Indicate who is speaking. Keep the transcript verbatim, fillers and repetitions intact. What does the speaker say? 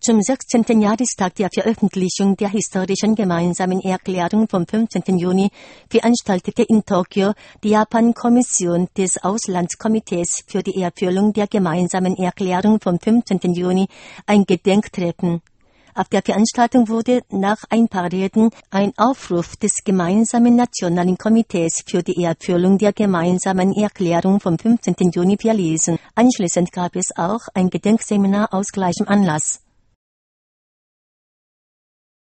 Speaker 1: Zum sechzehnten Jahrestag der Veröffentlichung der historischen gemeinsamen Erklärung vom fünfzehnten Juni veranstaltete in Tokio die Japan-Kommission des Auslandskomitees für die Erfüllung der gemeinsamen Erklärung vom fünfzehnten Juni ein Gedenktreffen. Auf der Veranstaltung wurde nach ein paar Reden ein Aufruf des gemeinsamen Nationalen Komitees für die Erfüllung der gemeinsamen Erklärung vom fünfzehnten Juni verlesen. Anschließend gab es auch ein Gedenkseminar aus gleichem Anlass.